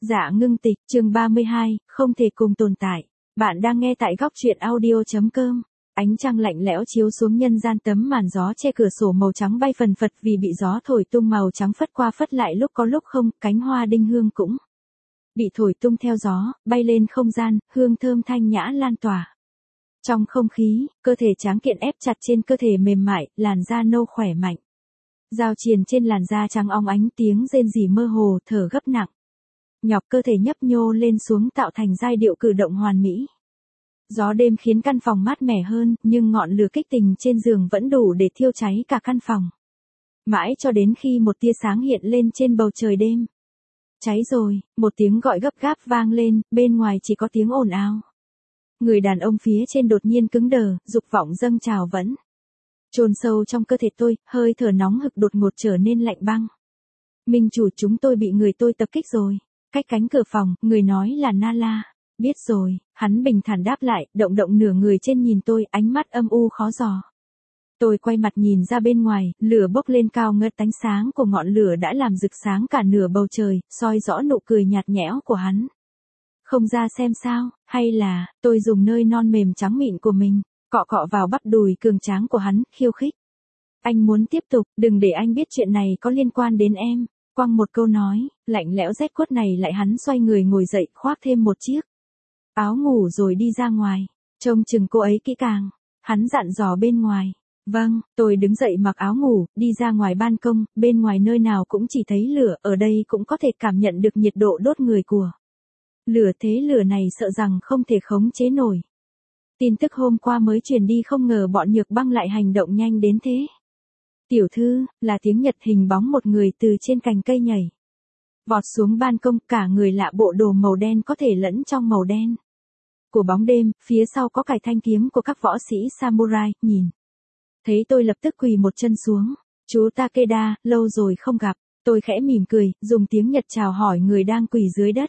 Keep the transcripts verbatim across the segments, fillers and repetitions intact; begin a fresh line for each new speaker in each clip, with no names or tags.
Dạ ngưng tịch, chương ba mươi hai, không thể cùng tồn tại. Bạn đang nghe tại góc truyện audio.com. Ánh trăng lạnh lẽo chiếu xuống nhân gian, tấm màn gió che cửa sổ màu trắng bay phần phật vì bị gió thổi tung, màu trắng phất qua phất lại, lúc có lúc không, cánh hoa đinh hương cũng bị thổi tung theo gió, bay lên không gian, hương thơm thanh nhã lan tỏa. Trong không khí, cơ thể tráng kiện ép chặt trên cơ thể mềm mại, làn da nâu khỏe mạnh. Giao triền trên làn da trắng óng ánh, tiếng rên rỉ mơ hồ, thở gấp nặng. Nhọc cơ thể nhấp nhô lên xuống tạo thành giai điệu cử động hoàn mỹ. Gió đêm khiến căn phòng mát mẻ hơn, nhưng ngọn lửa kích tình trên giường vẫn đủ để thiêu cháy cả căn phòng. Mãi cho đến khi một tia sáng hiện lên trên bầu trời đêm. Cháy rồi, một tiếng gọi gấp gáp vang lên, bên ngoài chỉ có tiếng ồn ào. Người đàn ông phía trên đột nhiên cứng đờ, dục vọng dâng trào vẫn chôn sâu trong cơ thể tôi, hơi thở nóng hực đột ngột trở nên lạnh băng. Minh chủ, chúng tôi bị người tôi tập kích rồi. Cách cánh cửa phòng, người nói là Nala. Biết rồi, hắn bình thản đáp lại, động động nửa người trên nhìn tôi, ánh mắt âm u khó dò. Tôi quay mặt nhìn ra bên ngoài, lửa bốc lên cao ngất, ánh sáng của ngọn lửa đã làm rực sáng cả nửa bầu trời, soi rõ nụ cười nhạt nhẽo của hắn. Không ra xem sao, hay là, tôi dùng nơi non mềm trắng mịn của mình, cọ cọ vào bắp đùi cường tráng của hắn, khiêu khích. Anh muốn tiếp tục, đừng để anh biết chuyện này có liên quan đến em. Quăng một câu nói, lạnh lẽo rét quất này lại, hắn xoay người ngồi dậy, khoác thêm một chiếc áo ngủ rồi đi ra ngoài. Trông chừng cô ấy kỹ càng. Hắn dặn dò bên ngoài. Vâng, tôi đứng dậy mặc áo ngủ, đi ra ngoài ban công, bên ngoài nơi nào cũng chỉ thấy lửa, ở đây cũng có thể cảm nhận được nhiệt độ đốt người của lửa, thế lửa này sợ rằng không thể khống chế nổi. Tin tức hôm qua mới truyền đi, không ngờ bọn Nhược Băng lại hành động nhanh đến thế. Tiểu thư, là tiếng Nhật, hình bóng một người từ trên cành cây nhảy vọt xuống ban công, cả người lạ bộ đồ màu đen có thể lẫn trong màu đen của bóng đêm, phía sau có cài thanh kiếm của các võ sĩ samurai, nhìn thấy tôi lập tức quỳ một chân xuống. Chú Takeda, lâu rồi không gặp. Tôi khẽ mỉm cười, dùng tiếng Nhật chào hỏi người đang quỳ dưới đất.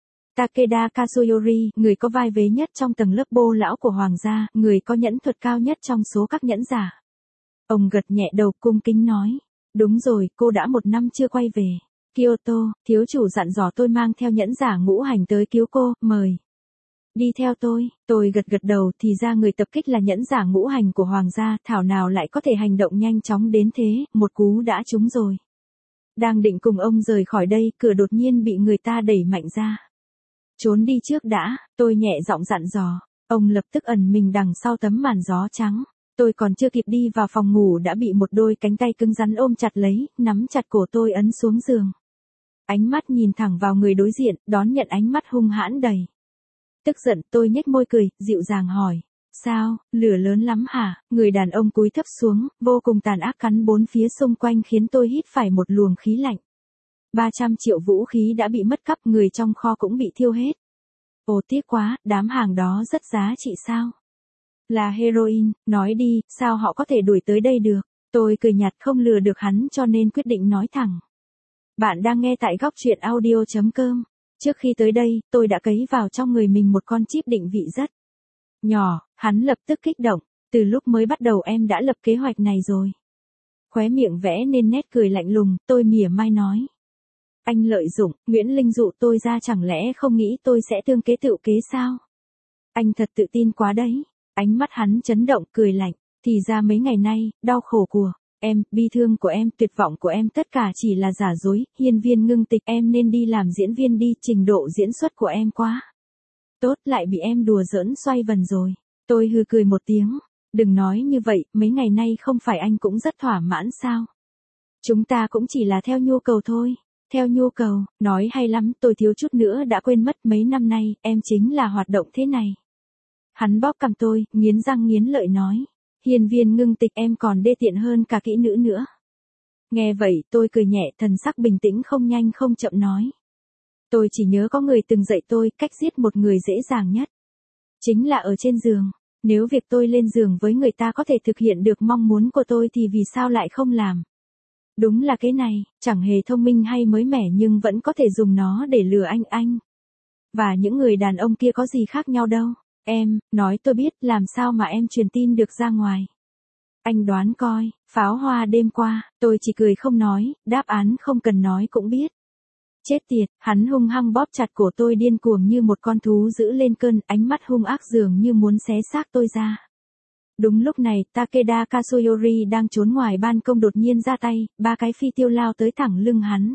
Takeda Kazuyori, người có vai vế nhất trong tầng lớp bô lão của hoàng gia, người có nhẫn thuật cao nhất trong số các nhẫn giả. Ông gật nhẹ đầu, cung kính nói. Đúng rồi, cô đã một năm chưa quay về Kyoto, thiếu chủ dặn dò tôi mang theo nhẫn giả ngũ hành tới cứu cô, mời đi theo tôi. Tôi gật gật đầu, thì ra người tập kích là nhẫn giả ngũ hành của hoàng gia, thảo nào lại có thể hành động nhanh chóng đến thế, một cú đã trúng rồi. Đang định cùng ông rời khỏi đây, cửa đột nhiên bị người ta đẩy mạnh ra. Trốn đi trước đã, tôi nhẹ giọng dặn dò. Ông lập tức ẩn mình đằng sau tấm màn gió trắng. Tôi còn chưa kịp đi vào phòng ngủ đã bị một đôi cánh tay cứng rắn ôm chặt lấy, nắm chặt cổ tôi ấn xuống giường. Ánh mắt nhìn thẳng vào người đối diện, đón nhận ánh mắt hung hãn đầy tức giận. Tôi nhếch môi cười, dịu dàng hỏi. Sao, lửa lớn lắm hả? Người đàn ông cúi thấp xuống, vô cùng tàn ác cắn bốn phía xung quanh, khiến tôi hít phải một luồng khí lạnh. ba trăm triệu vũ khí đã bị mất cắp, người trong kho cũng bị thiêu hết. Ồ tiếc quá, đám hàng đó rất giá trị sao? Là heroin, nói đi, sao họ có thể đuổi tới đây được? Tôi cười nhạt, không lừa được hắn cho nên quyết định nói thẳng. Bạn đang nghe tại góc truyện audio.com. Trước khi tới đây, tôi đã cấy vào trong người mình một con chip định vị rất nhỏ. Hắn lập tức kích động. Từ lúc mới bắt đầu em đã lập kế hoạch này rồi. Khóe miệng vẽ nên nét cười lạnh lùng, tôi mỉa mai nói. Anh lợi dụng, Nguyễn Linh dụ tôi ra, chẳng lẽ không nghĩ tôi sẽ tương kế tựu kế sao? Anh thật tự tin quá đấy. Ánh mắt hắn chấn động, cười lạnh. Thì ra mấy ngày nay, đau khổ của em, bi thương của em, tuyệt vọng của em, tất cả chỉ là giả dối. Hiên Viên Ngưng Tịch, em nên đi làm diễn viên đi, trình độ diễn xuất của em quá tốt, lại bị em đùa giỡn xoay vần rồi. Tôi hừ cười một tiếng. Đừng nói như vậy, mấy ngày nay không phải anh cũng rất thỏa mãn sao? Chúng ta cũng chỉ là theo nhu cầu thôi. Theo nhu cầu, nói hay lắm, tôi thiếu chút nữa đã quên mất, mấy năm nay, em chính là hoạt động thế này. Hắn bóp cằm tôi, nghiến răng nghiến lợi nói. Hiên Viên Ngưng Tịch, em còn đê tiện hơn cả kỹ nữ nữa. Nghe vậy, tôi cười nhẹ, thần sắc bình tĩnh, không nhanh không chậm nói. Tôi chỉ nhớ có người từng dạy tôi, cách giết một người dễ dàng nhất chính là ở trên giường. Nếu việc tôi lên giường với người ta có thể thực hiện được mong muốn của tôi thì vì sao lại không làm? Đúng là cái này, chẳng hề thông minh hay mới mẻ nhưng vẫn có thể dùng nó để lừa anh anh. Và những người đàn ông kia có gì khác nhau đâu. Em, nói tôi biết, làm sao mà em truyền tin được ra ngoài? Anh đoán coi, pháo hoa đêm qua, tôi chỉ cười không nói, đáp án không cần nói cũng biết. Chết tiệt, hắn hung hăng bóp chặt cổ tôi điên cuồng như một con thú dữ lên cơn, ánh mắt hung ác dường như muốn xé xác tôi ra. Đúng lúc này, Takeda Katsuyori đang trốn ngoài ban công đột nhiên ra tay, ba cái phi tiêu lao tới thẳng lưng hắn.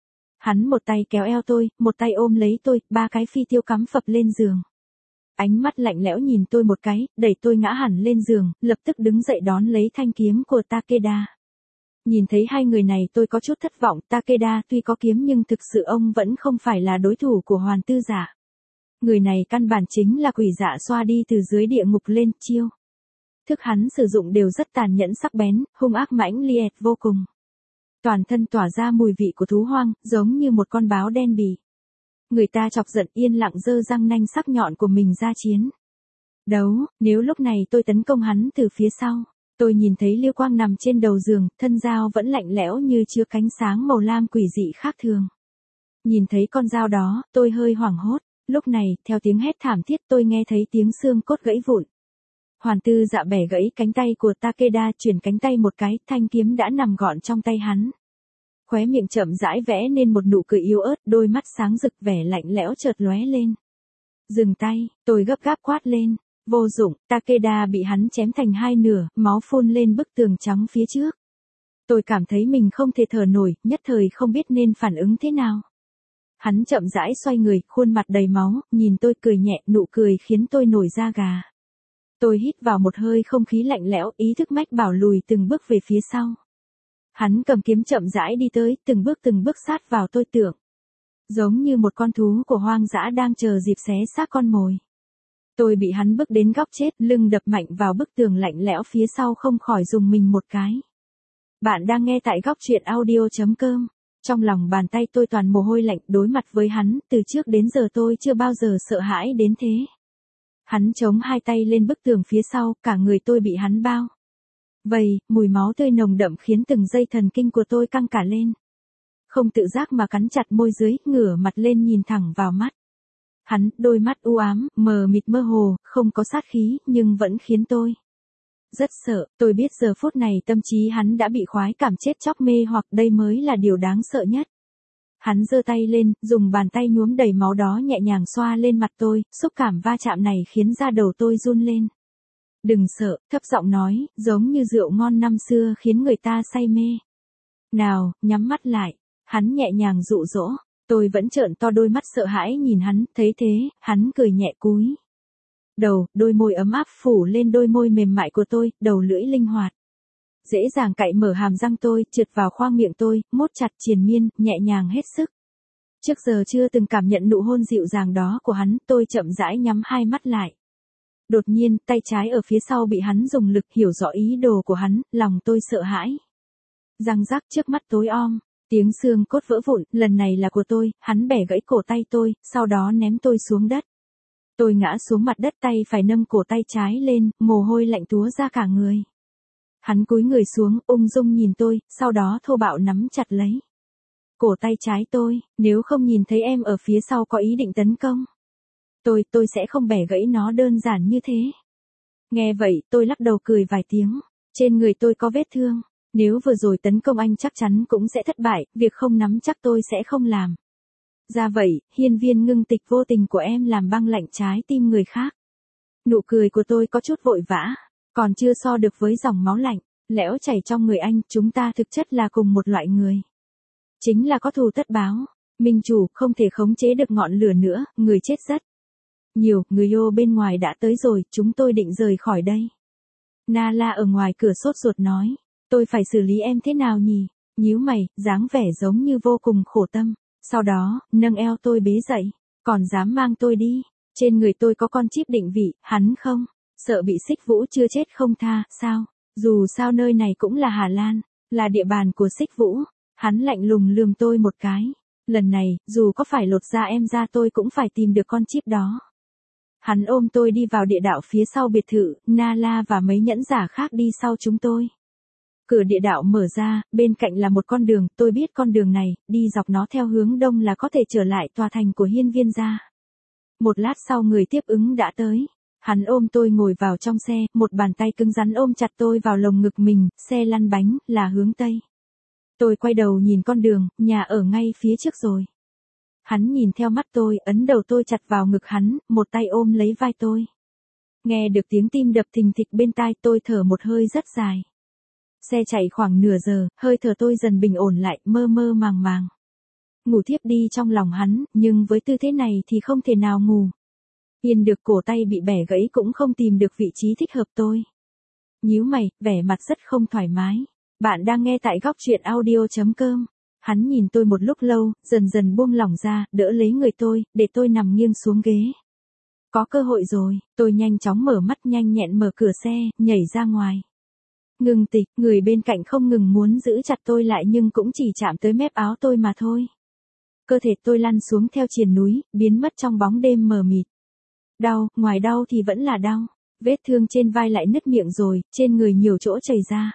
Hắn một tay kéo eo tôi, một tay ôm lấy tôi, ba cái phi tiêu cắm phập lên giường. Ánh mắt lạnh lẽo nhìn tôi một cái, đẩy tôi ngã hẳn lên giường, lập tức đứng dậy đón lấy thanh kiếm của Takeda. Nhìn thấy hai người này tôi có chút thất vọng, Takeda tuy có kiếm nhưng thực sự ông vẫn không phải là đối thủ của Hoàn Tư Dạ. Người này căn bản chính là quỷ dạ xoa đi từ dưới địa ngục lên, chiêu thức hắn sử dụng đều rất tàn nhẫn sắc bén, hung ác mãnh liệt vô cùng. Toàn thân tỏa ra mùi vị của thú hoang, giống như một con báo đen bỉ. Người ta chọc giận yên lặng giơ răng nanh sắc nhọn của mình ra chiến đấu, nếu lúc này tôi tấn công hắn từ phía sau. Tôi nhìn thấy Liêu Quang nằm trên đầu giường, thân dao vẫn lạnh lẽo như chứa cánh sáng màu lam quỷ dị khác thường. Nhìn thấy con dao đó, tôi hơi hoảng hốt. Lúc này, theo tiếng hét thảm thiết tôi nghe thấy tiếng xương cốt gãy vụn. Hoàn Tư Dạ bẻ gãy cánh tay của Takeda, chuyển cánh tay một cái, thanh kiếm đã nằm gọn trong tay hắn. Khóe miệng chậm rãi vẽ nên một nụ cười yếu ớt, đôi mắt sáng rực vẻ lạnh lẽo chợt lóe lên. Dừng tay, tôi gấp gáp quát lên. Vô dụng, Takeda bị hắn chém thành hai nửa, máu phun lên bức tường trắng phía trước. Tôi cảm thấy mình không thể thở nổi, nhất thời không biết nên phản ứng thế nào. Hắn chậm rãi xoay người, khuôn mặt đầy máu, nhìn tôi cười nhẹ, nụ cười khiến tôi nổi da gà. Tôi hít vào một hơi không khí lạnh lẽo, ý thức mách bảo lùi từng bước về phía sau. Hắn cầm kiếm chậm rãi đi tới, từng bước từng bước sát vào tôi tưởng. Giống như một con thú của hoang dã đang chờ dịp xé xác con mồi. Tôi bị hắn bước đến góc chết, lưng đập mạnh vào bức tường lạnh lẽo phía sau không khỏi rùng mình một cái. Bạn đang nghe tại góc truyện audio chấm com. Trong lòng bàn tay tôi toàn mồ hôi lạnh, đối mặt với hắn, từ trước đến giờ tôi chưa bao giờ sợ hãi đến thế. Hắn chống hai tay lên bức tường phía sau, cả người tôi bị hắn bao vây, mùi máu tươi nồng đậm khiến từng dây thần kinh của tôi căng cả lên. Không tự giác mà cắn chặt môi dưới, ngửa mặt lên nhìn thẳng vào mắt. Hắn, đôi mắt u ám, mờ mịt mơ hồ, không có sát khí, nhưng vẫn khiến tôi rất sợ. Tôi biết giờ phút này tâm trí hắn đã bị khoái cảm chết chóc mê hoặc, đây mới là điều đáng sợ nhất. Hắn giơ tay lên, dùng bàn tay nhuốm đầy máu đó nhẹ nhàng xoa lên mặt tôi, xúc cảm va chạm này khiến da đầu tôi run lên. Đừng sợ, thấp giọng nói, giống như rượu ngon năm xưa khiến người ta say mê. Nào, nhắm mắt lại. Hắn nhẹ nhàng dụ dỗ. Tôi vẫn trợn to đôi mắt sợ hãi nhìn hắn, thấy thế, hắn cười nhẹ cúi đầu, đôi môi ấm áp phủ lên đôi môi mềm mại của tôi, đầu lưỡi linh hoạt. Dễ dàng cạy mở hàm răng tôi, trượt vào khoang miệng tôi, mốt chặt triền miên, nhẹ nhàng hết sức. Trước giờ chưa từng cảm nhận nụ hôn dịu dàng đó của hắn, tôi chậm rãi nhắm hai mắt lại. Đột nhiên, tay trái ở phía sau bị hắn dùng lực, hiểu rõ ý đồ của hắn, lòng tôi sợ hãi. Răng rắc, trước mắt tối om. Tiếng xương cốt vỡ vụn, lần này là của tôi, hắn bẻ gãy cổ tay tôi, sau đó ném tôi xuống đất. Tôi ngã xuống mặt đất, tay phải nâng cổ tay trái lên, mồ hôi lạnh túa ra cả người. Hắn cúi người xuống, ung dung nhìn tôi, sau đó thô bạo nắm chặt lấy cổ tay trái tôi, nếu không nhìn thấy em ở phía sau có ý định tấn công. Tôi, tôi sẽ không bẻ gãy nó đơn giản như thế. Nghe vậy, tôi lắc đầu cười vài tiếng, trên người tôi có vết thương. Nếu vừa rồi tấn công anh chắc chắn cũng sẽ thất bại, việc không nắm chắc tôi sẽ không làm. Ra vậy, hiên viên ngưng tịch vô tình của em làm băng lạnh trái tim người khác. Nụ cười của tôi có chút vội vã, còn chưa so được với dòng máu lạnh, lẽo chảy trong người anh, chúng ta thực chất là cùng một loại người. Chính là có thù tất báo, minh chủ không thể khống chế được ngọn lửa nữa, người chết rất nhiều, người yêu bên ngoài đã tới rồi, chúng tôi định rời khỏi đây. Nala ở ngoài cửa sốt ruột nói. Tôi phải xử lý em thế nào nhỉ? Nhíu mày, dáng vẻ giống như vô cùng khổ tâm. Sau đó, nâng eo tôi bế dậy. Còn dám mang tôi đi. Trên người tôi có con chip định vị, hắn không? Sợ bị Xích Vũ chưa chết không tha, sao? Dù sao nơi này cũng là Hà Lan, là địa bàn của Xích Vũ. Hắn lạnh lùng lườm tôi một cái. Lần này, dù có phải lột da em ra tôi cũng phải tìm được con chip đó. Hắn ôm tôi đi vào địa đạo phía sau biệt thự, Nala và mấy nhẫn giả khác đi sau chúng tôi. Cửa địa đạo mở ra, bên cạnh là một con đường, tôi biết con đường này, đi dọc nó theo hướng đông là có thể trở lại tòa thành của hiên viên gia. Một lát sau người tiếp ứng đã tới. Hắn ôm tôi ngồi vào trong xe, một bàn tay cứng rắn ôm chặt tôi vào lồng ngực mình, xe lăn bánh, là hướng Tây. Tôi quay đầu nhìn con đường, nhà ở ngay phía trước rồi. Hắn nhìn theo mắt tôi, ấn đầu tôi chặt vào ngực hắn, một tay ôm lấy vai tôi. Nghe được tiếng tim đập thình thịch bên tai, tôi thở một hơi rất dài. Xe chạy khoảng nửa giờ, hơi thở tôi dần bình ổn lại, mơ mơ màng màng. Ngủ thiếp đi trong lòng hắn, nhưng với tư thế này thì không thể nào ngủ. Yên được cổ tay bị bẻ gãy cũng không tìm được vị trí thích hợp tôi. Nhíu mày, vẻ mặt rất không thoải mái. Bạn đang nghe tại góc truyện audio chấm com. Hắn nhìn tôi một lúc lâu, dần dần buông lỏng ra, đỡ lấy người tôi, để tôi nằm nghiêng xuống ghế. Có cơ hội rồi, tôi nhanh chóng mở mắt, nhanh nhẹn mở cửa xe, nhảy ra ngoài. Ngừng tịch, người bên cạnh không ngừng muốn giữ chặt tôi lại nhưng cũng chỉ chạm tới mép áo tôi mà thôi. Cơ thể tôi lăn xuống theo triền núi, biến mất trong bóng đêm mờ mịt. Đau, ngoài đau thì vẫn là đau. Vết thương trên vai lại nứt miệng rồi, trên người nhiều chỗ chảy ra.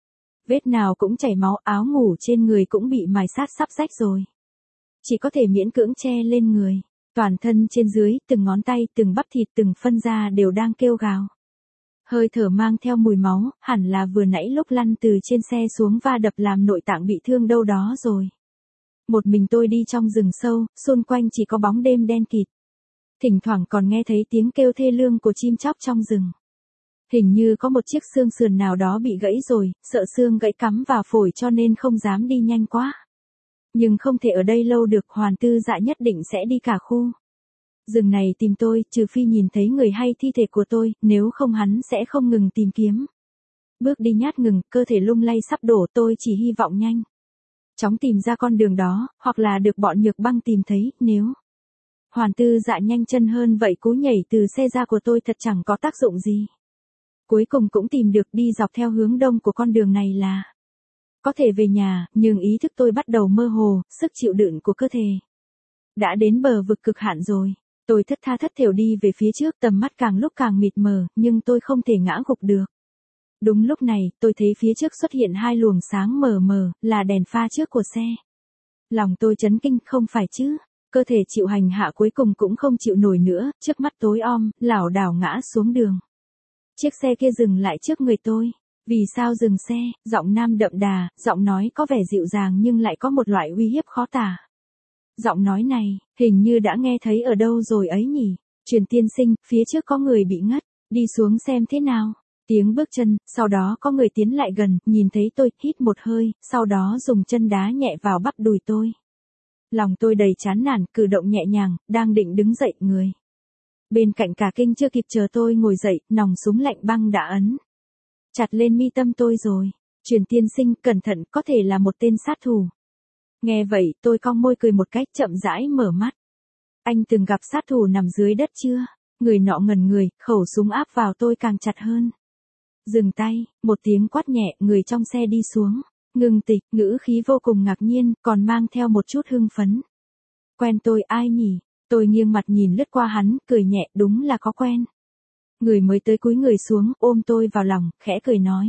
Vết nào cũng chảy máu, áo ngủ trên người cũng bị mài sát sắp rách rồi. Chỉ có thể miễn cưỡng che lên người. Toàn thân trên dưới, từng ngón tay, từng bắp thịt, từng phân da đều đang kêu gào. Hơi thở mang theo mùi máu, hẳn là vừa nãy lúc lăn từ trên xe xuống va đập làm nội tạng bị thương đâu đó rồi. Một mình tôi đi trong rừng sâu, xung quanh chỉ có bóng đêm đen kịt. Thỉnh thoảng còn nghe thấy tiếng kêu thê lương của chim chóc trong rừng. Hình như có một chiếc xương sườn nào đó bị gãy rồi, sợ xương gãy cắm vào phổi cho nên không dám đi nhanh quá. Nhưng không thể ở đây lâu được, Hoàn Tư Dạ nhất định sẽ đi cả khu. Rừng này tìm tôi, trừ phi nhìn thấy người hay thi thể của tôi, nếu không hắn sẽ không ngừng tìm kiếm. Bước đi nhát ngừng, cơ thể lung lay sắp đổ, tôi chỉ hy vọng nhanh chóng tìm ra con đường đó, hoặc là được bọn Nhược Băng tìm thấy, nếu Hoàn Tư Dạ nhanh chân hơn vậy cú nhảy từ xe ra của tôi thật chẳng có tác dụng gì. Cuối cùng cũng tìm được, đi dọc theo hướng đông của con đường này là có thể về nhà, nhưng ý thức tôi bắt đầu mơ hồ, sức chịu đựng của cơ thể đã đến bờ vực cực hạn rồi. Tôi thất tha thất thểu đi về phía trước, tầm mắt càng lúc càng mịt mờ, nhưng tôi không thể ngã gục được. Đúng lúc này, tôi thấy phía trước xuất hiện hai luồng sáng mờ mờ, là đèn pha trước của xe. Lòng tôi chấn kinh, không phải chứ. Cơ thể chịu hành hạ cuối cùng cũng không chịu nổi nữa, trước mắt tối om, lảo đảo ngã xuống đường. Chiếc xe kia dừng lại trước người tôi. Vì sao dừng xe? Giọng nam đậm đà, giọng nói có vẻ dịu dàng nhưng lại có một loại uy hiếp khó tả. Giọng nói này, hình như đã nghe thấy ở đâu rồi ấy nhỉ. Truyền tiên sinh, phía trước có người bị ngất, đi xuống xem thế nào. Tiếng bước chân, sau đó có người tiến lại gần, nhìn thấy tôi, hít một hơi, sau đó dùng chân đá nhẹ vào bắp đùi tôi. Lòng tôi đầy chán nản, cử động nhẹ nhàng, đang định đứng dậy, người bên cạnh cả kinh chưa kịp chờ tôi ngồi dậy, nòng súng lạnh băng đã ấn chặt lên mi tâm tôi rồi. Truyền tiên sinh, cẩn thận, có thể là một tên sát thủ. Nghe vậy, tôi cong môi cười một cách chậm rãi mở mắt. Anh từng gặp sát thủ nằm dưới đất chưa? Người nọ ngẩn người, khẩu súng áp vào tôi càng chặt hơn. Dừng tay, một tiếng quát nhẹ, người trong xe đi xuống. Ngừng tịch, ngữ khí vô cùng ngạc nhiên, còn mang theo một chút hưng phấn. Quen tôi, ai nhỉ? Tôi nghiêng mặt nhìn lướt qua hắn, cười nhẹ, đúng là có quen. Người mới tới cúi người xuống, ôm tôi vào lòng, khẽ cười nói.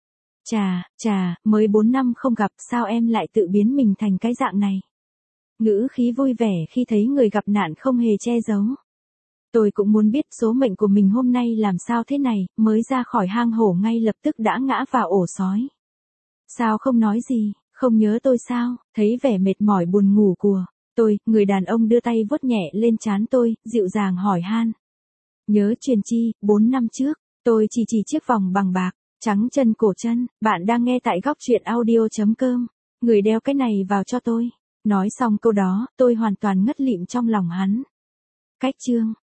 Chà, chà, mới bốn năm không gặp, sao em lại tự biến mình thành cái dạng này? Ngữ khí vui vẻ khi thấy người gặp nạn không hề che giấu. Tôi cũng muốn biết số mệnh của mình hôm nay làm sao thế này, mới ra khỏi hang hổ ngay lập tức đã ngã vào ổ sói. Sao không nói gì, không nhớ tôi sao? Thấy vẻ mệt mỏi buồn ngủ của tôi, người đàn ông đưa tay vuốt nhẹ lên trán tôi, dịu dàng hỏi han. Nhớ Truyền chi, bốn năm trước, tôi chỉ chỉ chiếc vòng bằng bạc, trắng chân cổ chân. Bạn đang nghe tại góc truyện audio chấm com. Người đeo cái này vào cho tôi. Nói xong câu đó, tôi hoàn toàn ngất lịm trong lòng hắn. Cách chương